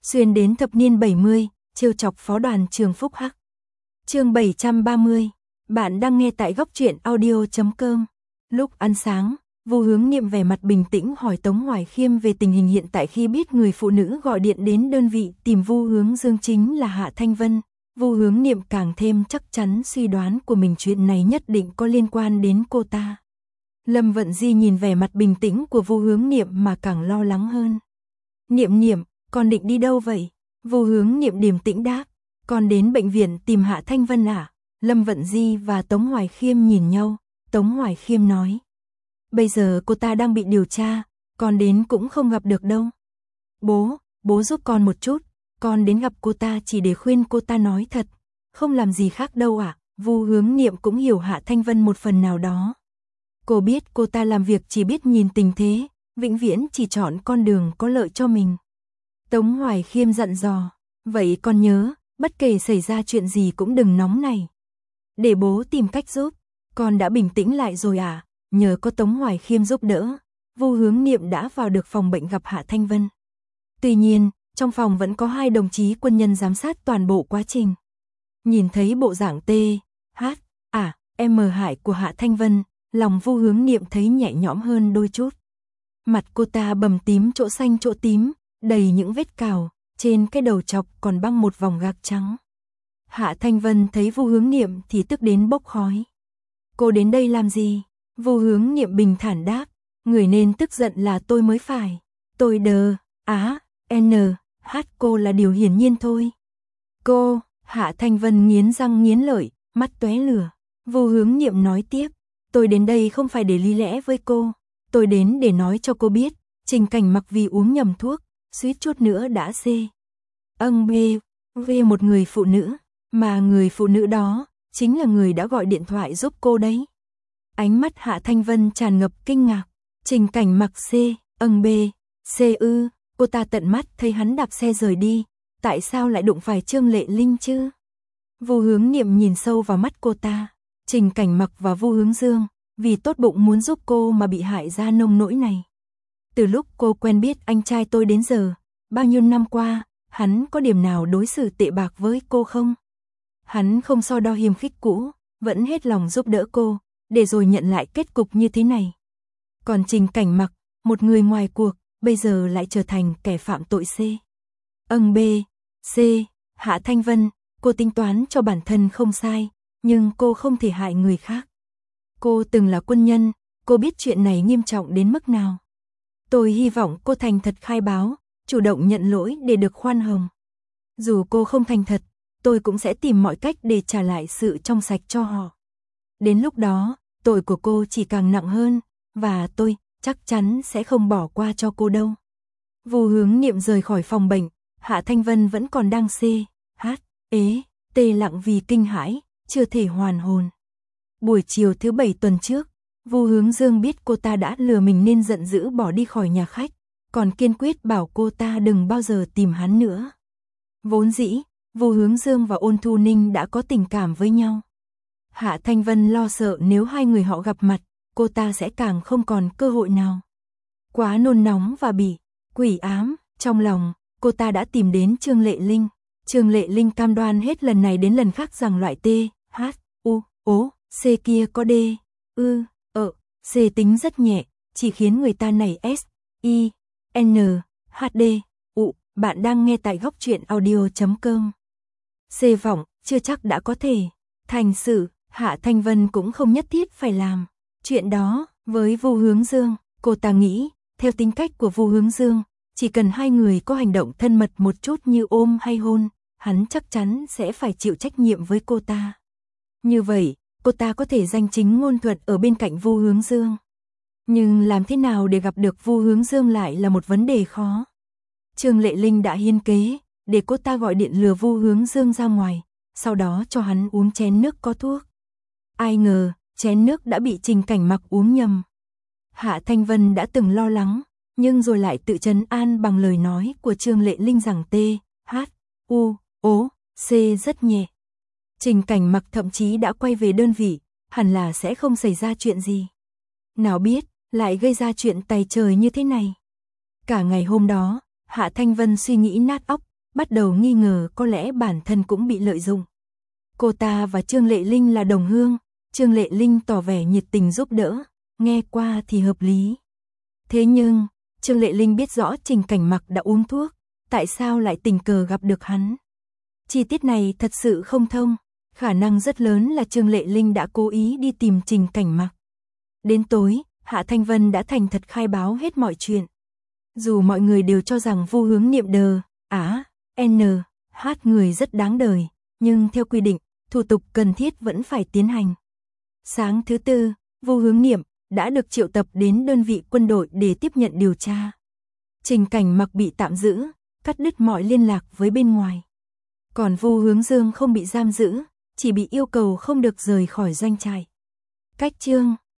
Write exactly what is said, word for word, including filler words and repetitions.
xuyên đến thập niên bảy mươi, trêu chọc phó đoàn trường Phúc Hắc. Chương bảy trăm ba mươi, bạn đang nghe tại góc truyện audio chấm com. Lúc ăn sáng, Vu Hướng Niệm vẻ mặt bình tĩnh hỏi Tống Hoài Khiêm về tình hình hiện tại khi biết người phụ nữ gọi điện đến đơn vị tìm Vu Hướng Dương chính là Hạ Thanh Vân. Vu Hướng Niệm càng thêm chắc chắn suy đoán của mình, chuyện này nhất định có liên quan đến cô ta. Lâm Vận Di nhìn vẻ mặt bình tĩnh của Vu Hướng Niệm mà càng lo lắng hơn. Niệm Niệm, con định đi đâu vậy? Vu Hướng Niệm điềm tĩnh đáp, con đến bệnh viện tìm Hạ Thanh Vân à? Lâm Vận Di và Tống Hoài Khiêm nhìn nhau, Tống Hoài Khiêm nói. Bây giờ cô ta đang bị điều tra, con đến cũng không gặp được đâu. Bố, bố giúp con một chút, con đến gặp cô ta chỉ để khuyên cô ta nói thật, không làm gì khác đâu ạ. À? Vu Hướng Niệm cũng hiểu Hạ Thanh Vân một phần nào đó. Cô biết cô ta làm việc chỉ biết nhìn tình thế, vĩnh viễn chỉ chọn con đường có lợi cho mình. Tống Hoài Khiêm dặn dò, vậy con nhớ, bất kể xảy ra chuyện gì cũng đừng nóng này. Để bố tìm cách giúp, con đã bình tĩnh lại rồi à? Nhờ có Tống Hoài Khiêm giúp đỡ, Vu Hướng Niệm đã vào được phòng bệnh gặp Hạ Thanh Vân. Tuy nhiên, trong phòng vẫn có hai đồng chí quân nhân giám sát toàn bộ quá trình. Nhìn thấy bộ dạng T, H, à, M hại của Hạ Thanh Vân, lòng Vu Hướng Niệm thấy nhẹ nhõm hơn đôi chút. Mặt cô ta bầm tím chỗ xanh chỗ tím, đầy những vết cào, trên cái đầu chọc còn băng một vòng gạc trắng. Hạ Thanh Vân thấy Vu Hướng Niệm thì tức đến bốc khói. Cô đến đây làm gì? Vu Hướng Niệm bình thản đáp, người nên tức giận là tôi mới phải. Tôi đờ, á, n, h cô là điều hiển nhiên thôi. Cô, Hạ Thanh Vân nghiến răng nghiến lợi, mắt tóe lửa. Vu Hướng Niệm nói tiếp, tôi đến đây không phải để lý lẽ với cô, tôi đến để nói cho cô biết, Trình Cảnh Mặc vì uống nhầm thuốc, suýt chút nữa đã C. Âng bê, về một người phụ nữ, mà người phụ nữ đó chính là người đã gọi điện thoại giúp cô đấy. Ánh mắt Hạ Thanh Vân tràn ngập kinh ngạc. Trình Cảnh Mặc C, âng bê, C ư, cô ta tận mắt thấy hắn đạp xe rời đi, tại sao lại đụng phải Trương Lệ Linh chứ? Vu Hướng Niệm nhìn sâu vào mắt cô ta. Trình Cảnh Mặc và Vu Hướng Dương, vì tốt bụng muốn giúp cô mà bị hại ra nông nỗi này. Từ lúc cô quen biết anh trai tôi đến giờ, bao nhiêu năm qua, hắn có điểm nào đối xử tệ bạc với cô không? Hắn không so đo hiềm khích cũ, vẫn hết lòng giúp đỡ cô, để rồi nhận lại kết cục như thế này. Còn Trình Cảnh Mặc, một người ngoài cuộc, bây giờ lại trở thành kẻ phạm tội C. Âng B, C, Hạ Thanh Vân, cô tính toán cho bản thân không sai, nhưng cô không thể hại người khác. Cô từng là quân nhân, cô biết chuyện này nghiêm trọng đến mức nào. Tôi hy vọng cô thành thật khai báo, chủ động nhận lỗi để được khoan hồng. Dù cô không thành thật, tôi cũng sẽ tìm mọi cách để trả lại sự trong sạch cho họ. Đến lúc đó, tội của cô chỉ càng nặng hơn, và tôi chắc chắn sẽ không bỏ qua cho cô đâu. Vu Hướng Niệm rời khỏi phòng bệnh, Hạ Thanh Vân vẫn còn đang C, H, ế, tê lặng vì kinh hãi, chưa thể hoàn hồn. Buổi chiều thứ bảy tuần trước, Vu Hướng Dương biết cô ta đã lừa mình nên giận dữ bỏ đi khỏi nhà khách, còn kiên quyết bảo cô ta đừng bao giờ tìm hắn nữa. Vốn dĩ, Vu Hướng Dương và Ôn Thu Ninh đã có tình cảm với nhau. Hạ Thanh Vân lo sợ nếu hai người họ gặp mặt, cô ta sẽ càng không còn cơ hội nào. Quá nôn nóng và bị quỷ ám, trong lòng, cô ta đã tìm đến Trương Lệ Linh. Trương Lệ Linh cam đoan hết lần này đến lần khác rằng loại T, H, U, O, C kia có D, ư, ợ, C tính rất nhẹ, chỉ khiến người ta nảy S, I, N, H D, U. Bạn đang nghe tại góc truyện audio chấm com. C vọng, chưa chắc đã có thể thành sự. Hạ Thanh Vân cũng không nhất thiết phải làm chuyện đó với Vu Hướng Dương. Cô ta nghĩ, theo tính cách của Vu Hướng Dương, chỉ cần hai người có hành động thân mật một chút như ôm hay hôn, hắn chắc chắn sẽ phải chịu trách nhiệm với cô ta. Như vậy, cô ta có thể danh chính ngôn thuận ở bên cạnh Vu Hướng Dương. Nhưng làm thế nào để gặp được Vu Hướng Dương lại là một vấn đề khó. Trương Lệ Linh đã hiên kế, để cô ta gọi điện lừa Vu Hướng Dương ra ngoài, sau đó cho hắn uống chén nước có thuốc. Ai ngờ, chén nước đã bị Trình Cảnh Mặc uống nhầm. Hạ Thanh Vân đã từng lo lắng, nhưng rồi lại tự trấn an bằng lời nói của Trương Lệ Linh rằng T, H, U, O, C rất nhẹ. Trình Cảnh Mặc thậm chí đã quay về đơn vị, hẳn là sẽ không xảy ra chuyện gì. Nào biết, lại gây ra chuyện tày trời như thế này. Cả ngày hôm đó, Hạ Thanh Vân suy nghĩ nát óc, bắt đầu nghi ngờ có lẽ bản thân cũng bị lợi dụng. Cô ta và Trương Lệ Linh là đồng hương, Trương Lệ Linh tỏ vẻ nhiệt tình giúp đỡ, nghe qua thì hợp lý. Thế nhưng, Trương Lệ Linh biết rõ Trình Cảnh Mặc đã uống thuốc, tại sao lại tình cờ gặp được hắn. Chi tiết này thật sự không thông, khả năng rất lớn là Trương Lệ Linh đã cố ý đi tìm Trình Cảnh Mặc. Đến tối, Hạ Thanh Vân đã thành thật khai báo hết mọi chuyện. Dù mọi người đều cho rằng Vu Hướng Niệm đờ, á, n, h người rất đáng đời, nhưng theo quy định, thủ tục cần thiết vẫn phải tiến hành. Sáng thứ tư, Vu Hướng Niệm đã được triệu tập đến đơn vị quân đội để tiếp nhận điều tra. Trình Cảnh Mặc bị tạm giữ, cắt đứt mọi liên lạc với bên ngoài. Còn Vu Hướng Dương không bị giam giữ, chỉ bị yêu cầu không được rời khỏi doanh trại. Cách chương